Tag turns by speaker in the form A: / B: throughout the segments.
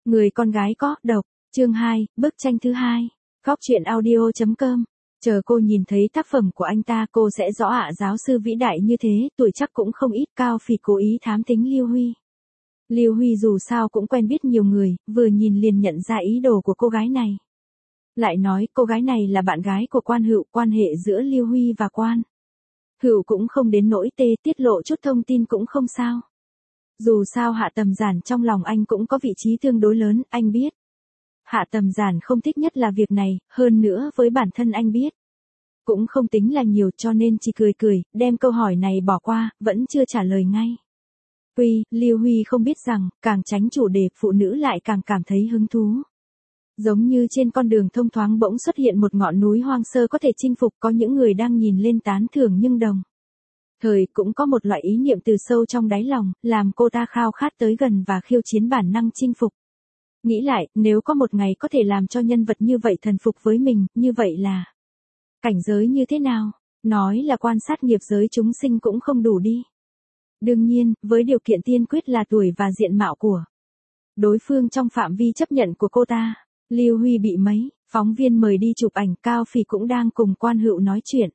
A: Người con gái có độc, chương 2, bức tranh thứ 2. Góc truyện audio.com. Chờ cô nhìn thấy tác phẩm của anh ta cô sẽ rõ ạ, giáo sư vĩ đại như thế, tuổi chắc cũng không ít. Cao Phỉ cố ý thám tính Lưu Huy. Lưu Huy dù sao cũng quen biết nhiều người, vừa nhìn liền nhận ra ý đồ của cô gái này. Lại nói cô gái này là bạn gái của Quan Hựu, quan hệ giữa Lưu Huy và Quan Hựu cũng không đến nỗi tiết lộ chút thông tin cũng không sao. Dù sao Hạ Tầm Giản trong lòng anh cũng có vị trí tương đối lớn, anh biết. Hạ Tầm Giản không thích nhất là việc này, hơn nữa với bản thân anh biết. Cũng không tính là nhiều cho nên chỉ cười, đem câu hỏi này bỏ qua, vẫn chưa trả lời ngay. Lưu Huy không biết rằng, càng tránh chủ đề, phụ nữ lại càng cảm thấy hứng thú. Giống như trên con đường thông thoáng bỗng xuất hiện một ngọn núi hoang sơ có thể chinh phục, có những người đang nhìn lên tán thưởng nhưng đồng thời cũng có một loại ý niệm từ sâu trong đáy lòng, làm cô ta khao khát tới gần và khiêu chiến bản năng chinh phục. Nghĩ lại, nếu có một ngày có thể làm cho nhân vật như vậy thần phục với mình, như vậy là cảnh giới như thế nào? Nói là quan sát nghiệp giới chúng sinh cũng không đủ đi. Đương nhiên, với điều kiện tiên quyết là tuổi và diện mạo của đối phương trong phạm vi chấp nhận của cô ta. Lưu Huy bị mấy phóng viên mời đi chụp ảnh, Cao Phỉ cũng đang cùng Quan Hựu nói chuyện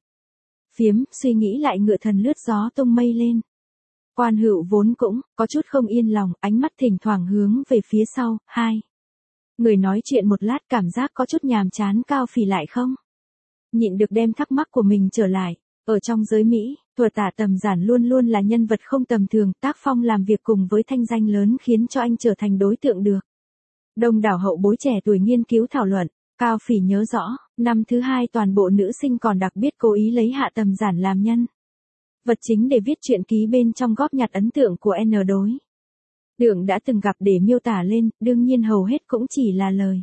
A: suy nghĩ lại ngựa thần lướt gió tung mây lên. Quan Hựu vốn cũng có chút không yên lòng, ánh mắt thỉnh thoảng hướng về phía sau. Hai người nói chuyện một lát, cảm giác có chút nhàm chán, Cao Phỉ lại không nhịn được đem thắc mắc của mình trở lại. Ở trong giới Mỹ, Hạ Tầm Giản luôn luôn là nhân vật không tầm thường, tác phong làm việc cùng với thanh danh lớn khiến cho anh trở thành đối tượng được đông đảo hậu bối trẻ tuổi nghiên cứu thảo luận. Cao Phỉ nhớ rõ, năm thứ 2 toàn bộ nữ sinh còn đặc biệt cố ý lấy Hạ Tầm Giản làm nhân vật chính để viết truyện ký bên trong, góp nhặt ấn tượng của N đối tượng đã từng gặp để miêu tả lên, đương nhiên hầu hết cũng chỉ là lời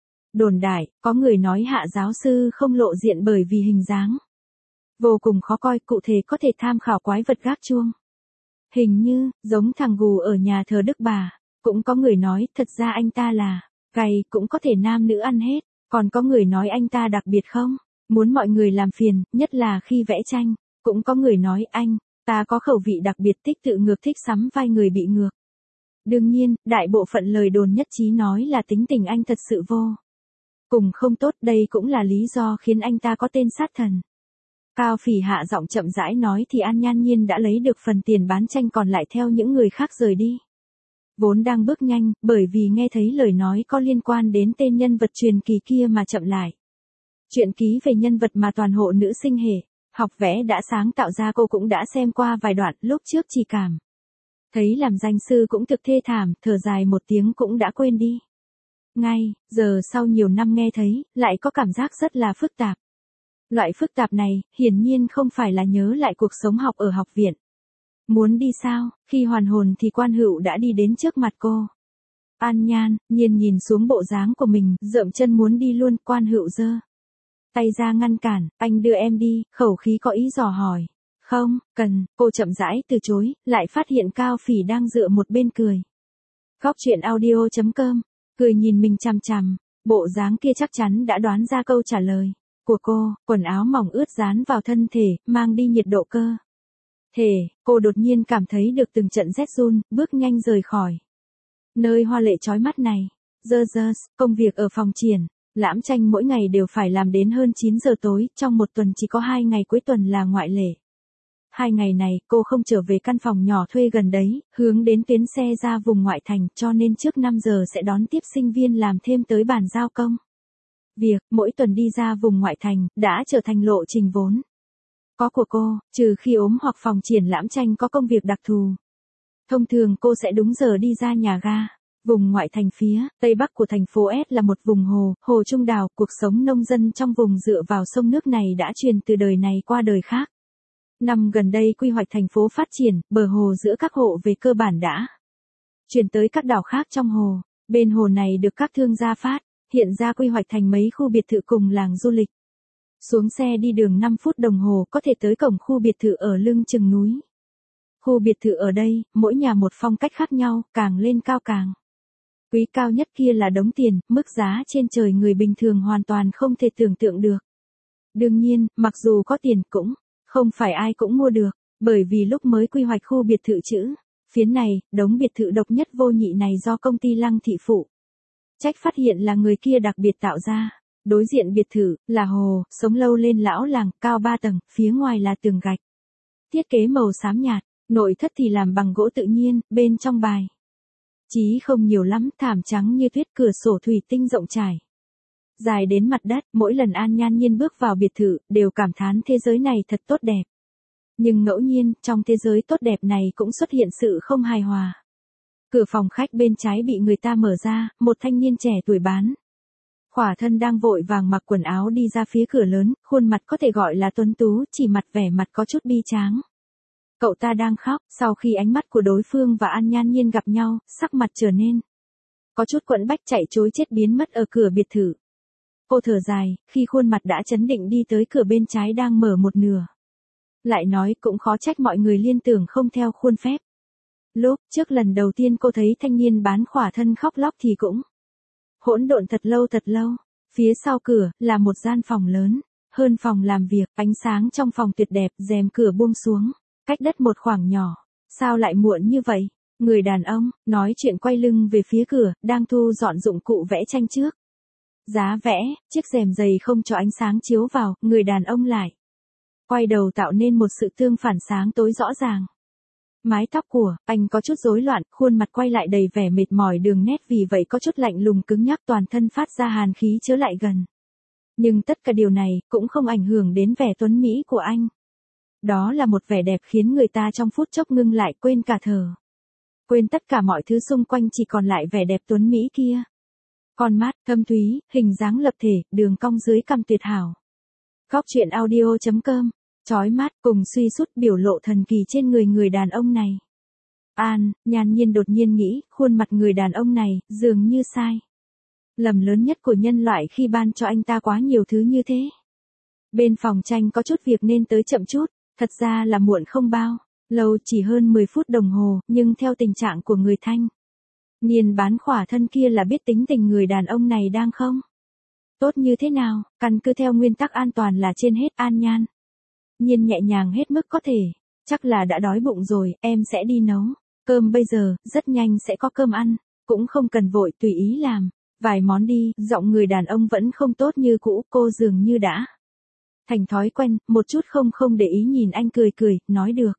A: đồn đại. Có người nói Hạ giáo sư không lộ diện bởi vì hình dáng vô cùng khó coi, cụ thể có thể tham khảo quái vật gác chuông, hình như giống thằng gù ở nhà thờ Đức Bà. Cũng có người nói thật ra anh ta là gay, cũng có thể nam nữ ăn hết. Còn có người nói anh ta đặc biệt không muốn mọi người làm phiền, nhất là khi vẽ tranh. Cũng có người nói anh ta có khẩu vị đặc biệt, thích tự ngược, thích sắm vai người bị ngược. Đương nhiên, đại bộ phận lời đồn nhất trí nói là tính tình anh thật sự vô cùng không tốt, đây cũng là lý do khiến anh ta có tên sát thần. Cao Phỉ hạ giọng chậm rãi nói thì An Nhan Nhiên đã lấy được phần tiền bán tranh, còn lại theo những người khác rời đi. Vốn đang bước nhanh, bởi vì nghe thấy lời nói có liên quan đến tên nhân vật truyền kỳ kia mà chậm lại. Truyện ký về nhân vật mà toàn hộ nữ sinh hệ học vẽ đã sáng tạo ra, cô cũng đã xem qua vài đoạn, lúc trước chỉ cảm thấy làm danh sư cũng thực thê thảm, thở dài một tiếng cũng đã quên đi ngay. Giờ sau nhiều năm nghe thấy, lại có cảm giác rất là phức tạp. Loại phức tạp này, hiển nhiên không phải là nhớ lại cuộc sống học ở học viện. Muốn đi sao? Khi hoàn hồn thì Quan Hựu đã đi đến trước mặt cô. An Nhan Nhiên nhìn xuống bộ dáng của mình, dậm chân muốn đi luôn. Quan Hựu giơ tay ra ngăn cản, anh đưa em đi, khẩu khí có ý dò hỏi. Không cần, cô chậm rãi từ chối, lại phát hiện Cao Phỉ đang dựa một bên cười. Góc truyện audio.com, cười nhìn mình chằm chằm, bộ dáng kia chắc chắn đã đoán ra câu trả lời của cô. Quần áo mỏng ướt dán vào thân thể, mang đi nhiệt độ cơ thể. Cô đột nhiên cảm thấy được từng trận rét run, bước nhanh rời khỏi nơi hoa lệ chói mắt này. Công việc ở phòng triển lãm tranh mỗi ngày đều phải làm đến hơn 9 giờ tối, trong một tuần chỉ có 2 ngày cuối tuần là ngoại lệ. 2 ngày này, cô không trở về căn phòng nhỏ thuê gần đấy, hướng đến tuyến xe ra vùng ngoại thành, cho nên trước 5 giờ sẽ đón tiếp sinh viên làm thêm tới bàn giao công việc. Mỗi tuần đi ra vùng ngoại thành, đã trở thành lộ trình vốn có của cô, trừ khi ốm hoặc phòng triển lãm tranh có công việc đặc thù. Thông thường cô sẽ đúng giờ đi ra nhà ga. Vùng ngoại thành phía tây bắc của thành phố S là một vùng hồ trung đảo. Cuộc sống nông dân trong vùng dựa vào sông nước này đã truyền từ đời này qua đời khác. Năm gần đây quy hoạch thành phố phát triển, bờ hồ giữa các hộ về cơ bản đã chuyển tới các đảo khác trong hồ. Bên hồ này được các thương gia phát hiện ra quy hoạch thành mấy khu biệt thự cùng làng du lịch. Xuống xe đi đường 5 phút đồng hồ có thể tới cổng khu biệt thự ở lưng chừng núi. Khu biệt thự ở đây, mỗi nhà một phong cách khác nhau, càng lên cao càng quý. Cao nhất kia là đống tiền, mức giá trên trời, người bình thường hoàn toàn không thể tưởng tượng được. Đương nhiên, mặc dù có tiền cũng không phải ai cũng mua được, bởi vì lúc mới quy hoạch khu biệt thự chữ phiến này, đống biệt thự độc nhất vô nhị này do công ty Lăng Thị Phụ Trách phát hiện là người kia đặc biệt tạo ra. Đối diện biệt thự, là hồ, sống lâu lên lão làng, cao 3 tầng, phía ngoài là tường gạch. Thiết kế màu xám nhạt, nội thất thì làm bằng gỗ tự nhiên, bên trong bài. Chí không nhiều lắm, thảm trắng như tuyết, cửa sổ thủy tinh rộng trải. Dài đến mặt đất, mỗi lần An Nhan Nhiên bước vào biệt thự, đều cảm thán thế giới này thật tốt đẹp. Nhưng ngẫu nhiên, trong thế giới tốt đẹp này cũng xuất hiện sự không hài hòa. Cửa phòng khách bên trái bị người ta mở ra, một thanh niên trẻ tuổi bán. Khỏa thân đang vội vàng mặc quần áo đi ra phía cửa lớn, khuôn mặt có thể gọi là tuấn tú, chỉ mặt vẻ mặt có chút bi tráng. Cậu ta đang khóc, sau khi ánh mắt của đối phương và An Nhan Nhiên gặp nhau, sắc mặt trở nên có chút quẫn bách, chạy trối chết biến mất ở cửa biệt thự. Cô thở dài, khi khuôn mặt đã chấn định đi tới cửa bên trái đang mở một nửa. Lại nói cũng khó trách mọi người liên tưởng không theo khuôn phép. Lúc trước lần đầu tiên cô thấy thanh niên bán khỏa thân khóc lóc thì cũng hỗn độn thật lâu. Phía sau cửa là một gian phòng lớn, hơn phòng làm việc, ánh sáng trong phòng tuyệt đẹp, rèm cửa buông xuống, cách đất một khoảng nhỏ. Sao lại muộn như vậy? Người đàn ông nói chuyện quay lưng về phía cửa, đang thu dọn dụng cụ vẽ tranh trước. Giá vẽ, chiếc rèm dày không cho ánh sáng chiếu vào, người đàn ông lại quay đầu tạo nên một sự tương phản sáng tối rõ ràng. Mái tóc của anh có chút rối loạn, khuôn mặt quay lại đầy vẻ mệt mỏi, đường nét vì vậy có chút lạnh lùng cứng nhắc, toàn thân phát ra hàn khí chớ lại gần. Nhưng tất cả điều này cũng không ảnh hưởng đến vẻ tuấn mỹ của anh. Đó là một vẻ đẹp khiến người ta trong phút chốc ngưng lại, quên cả thở. Quên tất cả mọi thứ xung quanh, chỉ còn lại vẻ đẹp tuấn mỹ kia. Con mắt thâm thúy, hình dáng lập thể, đường cong dưới cằm tuyệt hảo. Góc truyện audio.com. Chói mắt cùng suy sút biểu lộ thần kỳ trên người đàn ông này. An Nhan Nhiên đột nhiên nghĩ, khuôn mặt người đàn ông này dường như sai lầm lớn nhất của nhân loại khi ban cho anh ta quá nhiều thứ như thế. Bên phòng tranh có chút việc nên tới chậm chút, thật ra là muộn không bao lâu, chỉ hơn 10 phút đồng hồ, nhưng theo tình trạng của người thanh niên bán khỏa thân kia là biết tính tình người đàn ông này đang không tốt như thế nào. Căn cứ theo nguyên tắc an toàn là trên hết, An Nhan Nhiên nhẹ nhàng hết mức có thể. Chắc là đã đói bụng rồi, em sẽ đi nấu cơm bây giờ, rất nhanh sẽ có cơm ăn, cũng không cần vội, tùy ý làm vài món đi. Giọng người đàn ông vẫn không tốt như cũ, cô dường như đã thành thói quen, một chút không để ý nhìn anh cười, nói được.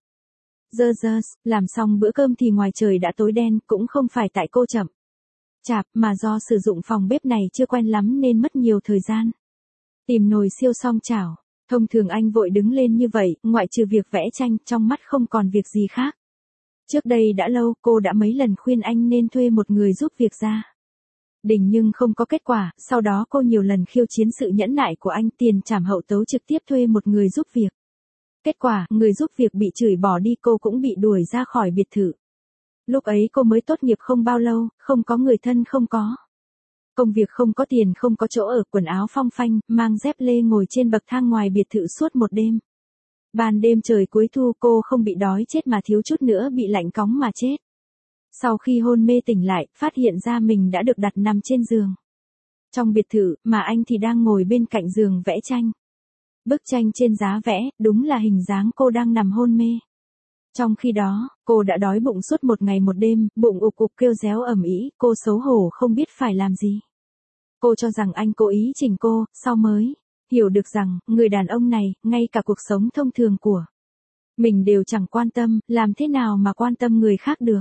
A: Làm xong bữa cơm thì ngoài trời đã tối đen, cũng không phải tại cô chậm chạp, mà do sử dụng phòng bếp này chưa quen lắm nên mất nhiều thời gian tìm nồi siêu song chảo. Thông thường anh vội đứng lên như vậy, ngoại trừ việc vẽ tranh, trong mắt không còn việc gì khác. Trước đây đã lâu, cô đã mấy lần khuyên anh nên thuê một người giúp việc gia đình nhưng không có kết quả. Sau đó cô nhiều lần khiêu chiến sự nhẫn nại của anh, tiền trảm hậu tấu trực tiếp thuê một người giúp việc. Kết quả, người giúp việc bị chửi bỏ đi, cô cũng bị đuổi ra khỏi biệt thự. Lúc ấy cô mới tốt nghiệp không bao lâu, không có người thân, không có công việc, không có tiền, không có chỗ ở, quần áo phong phanh, mang dép lê ngồi trên bậc thang ngoài biệt thự suốt một đêm. Ban đêm trời cuối thu, cô không bị đói chết mà thiếu chút nữa bị lạnh cóng mà chết. Sau khi hôn mê tỉnh lại, phát hiện ra mình đã được đặt nằm trên giường trong biệt thự, mà anh thì đang ngồi bên cạnh giường vẽ tranh. Bức tranh trên giá vẽ, đúng là hình dáng cô đang nằm hôn mê. Trong khi đó, cô đã đói bụng suốt một ngày một đêm, bụng ục ục kêu réo ầm ĩ, cô xấu hổ không biết phải làm gì. Cô cho rằng anh cố ý chỉnh cô, sau mới hiểu được rằng, người đàn ông này, ngay cả cuộc sống thông thường của mình đều chẳng quan tâm, làm thế nào mà quan tâm người khác được.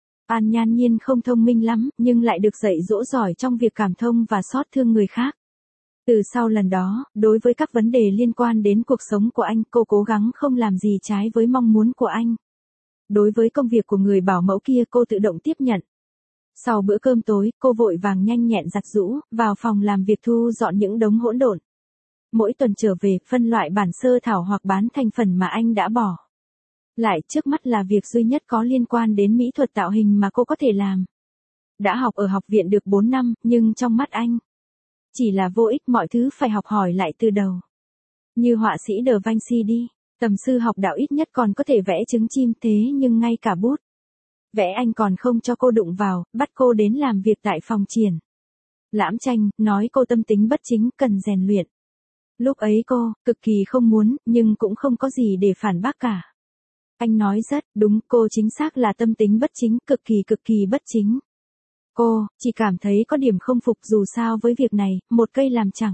A: An Nhan Nhiên không thông minh lắm, nhưng lại được dạy dỗ giỏi trong việc cảm thông và xót thương người khác. Từ sau lần đó, đối với các vấn đề liên quan đến cuộc sống của anh, cô cố gắng không làm gì trái với mong muốn của anh. Đối với công việc của người bảo mẫu kia, cô tự động tiếp nhận. Sau bữa cơm tối, cô vội vàng nhanh nhẹn giặt giũ, vào phòng làm việc thu dọn những đống hỗn độn. Mỗi tuần trở về, phân loại bản sơ thảo hoặc bán thành phần mà anh đã bỏ lại. Trước mắt là việc duy nhất có liên quan đến mỹ thuật tạo hình mà cô có thể làm. Đã học ở học viện được 4 năm, nhưng trong mắt anh chỉ là vô ích, mọi thứ phải học hỏi lại từ đầu. Như họa sĩ Da Vinci đi, tầm sư học đạo ít nhất còn có thể vẽ trứng chim, thế nhưng ngay cả bút vẽ anh còn không cho cô đụng vào, bắt cô đến làm việc tại phòng triển lãm tranh, nói cô tâm tính bất chính, cần rèn luyện. Lúc ấy cô cực kỳ không muốn, nhưng cũng không có gì để phản bác cả. Anh nói rất đúng, cô chính xác là tâm tính bất chính, cực kỳ bất chính. Cô, chỉ cảm thấy có điểm không phục dù sao với việc này, một cây làm chẳng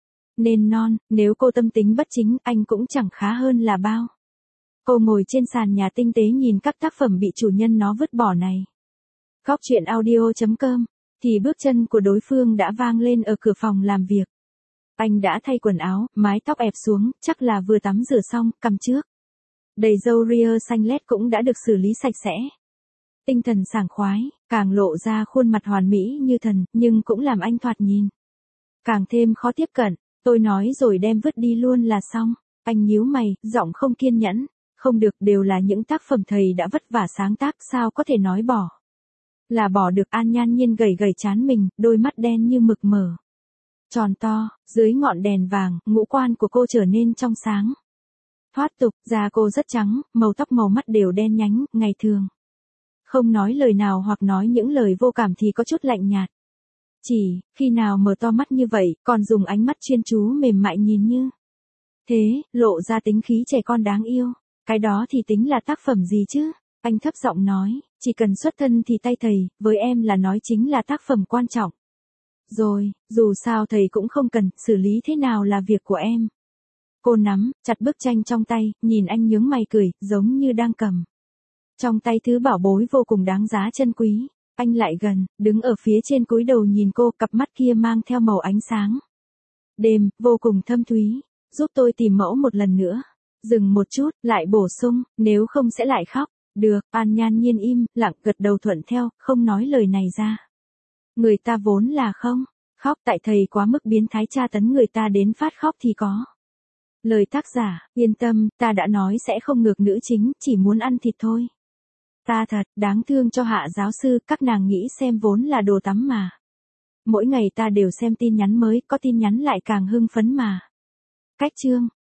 A: nên non, nếu cô tâm tính bất chính, anh cũng chẳng khá hơn là bao. Cô ngồi trên sàn nhà tinh tế nhìn các tác phẩm bị chủ nhân nó vứt bỏ này. Góc chuyện audio.com, thì bước chân của đối phương đã vang lên ở cửa phòng làm việc. Anh đã thay quần áo, mái tóc ép xuống, chắc là vừa tắm rửa xong, cằm trước đầy râu ria xanh lét cũng đã được xử lý sạch sẽ. Tinh thần sảng khoái, càng lộ ra khuôn mặt hoàn mỹ như thần, nhưng cũng làm anh thoạt nhìn càng thêm khó tiếp cận. Tôi nói rồi đem vứt đi luôn là xong. Anh nhíu mày, giọng không kiên nhẫn. Không được, đều là những tác phẩm thầy đã vất vả sáng tác, sao có thể nói bỏ. Là bỏ được. An Nhan Nhiên gầy gầy trán mình, đôi mắt đen như mực mở tròn to, dưới ngọn đèn vàng, ngũ quan của cô trở nên trong sáng thoát tục, da cô rất trắng, màu tóc màu mắt đều đen nhánh, ngày thường không nói lời nào hoặc nói những lời vô cảm thì có chút lạnh nhạt. Chỉ khi nào mở to mắt như vậy, còn dùng ánh mắt chuyên chú mềm mại nhìn như thế, lộ ra tính khí trẻ con đáng yêu. Cái đó thì tính là tác phẩm gì chứ? Anh thấp giọng nói, chỉ cần xuất thân thì tay thầy, với em là nói chính là tác phẩm quan trọng. Rồi, dù sao thầy cũng không cần, xử lý thế nào là việc của em. Cô nắm chặt bức tranh trong tay, nhìn anh nhướng mày cười, giống như đang cầm trong tay thứ bảo bối vô cùng đáng giá chân quý. Anh lại gần, đứng ở phía trên cúi đầu nhìn cô, cặp mắt kia mang theo màu ánh sáng đêm, vô cùng thâm thúy. Giúp tôi tìm mẫu một lần nữa. Dừng một chút, lại bổ sung, nếu không sẽ lại khóc. Được, An Nhan Nhiên im lặng gật đầu thuận theo, không nói lời này ra. Người ta vốn là không khóc, tại thầy quá mức biến thái tra tấn người ta đến phát khóc thì có. Lời tác giả, yên tâm, ta đã nói sẽ không ngược nữ chính, chỉ muốn ăn thịt thôi. Ta thật, đáng thương cho Hạ giáo sư, các nàng nghĩ xem vốn là đồ tắm mà. Mỗi ngày ta đều xem tin nhắn mới, có tin nhắn lại càng hưng phấn mà. Cách chương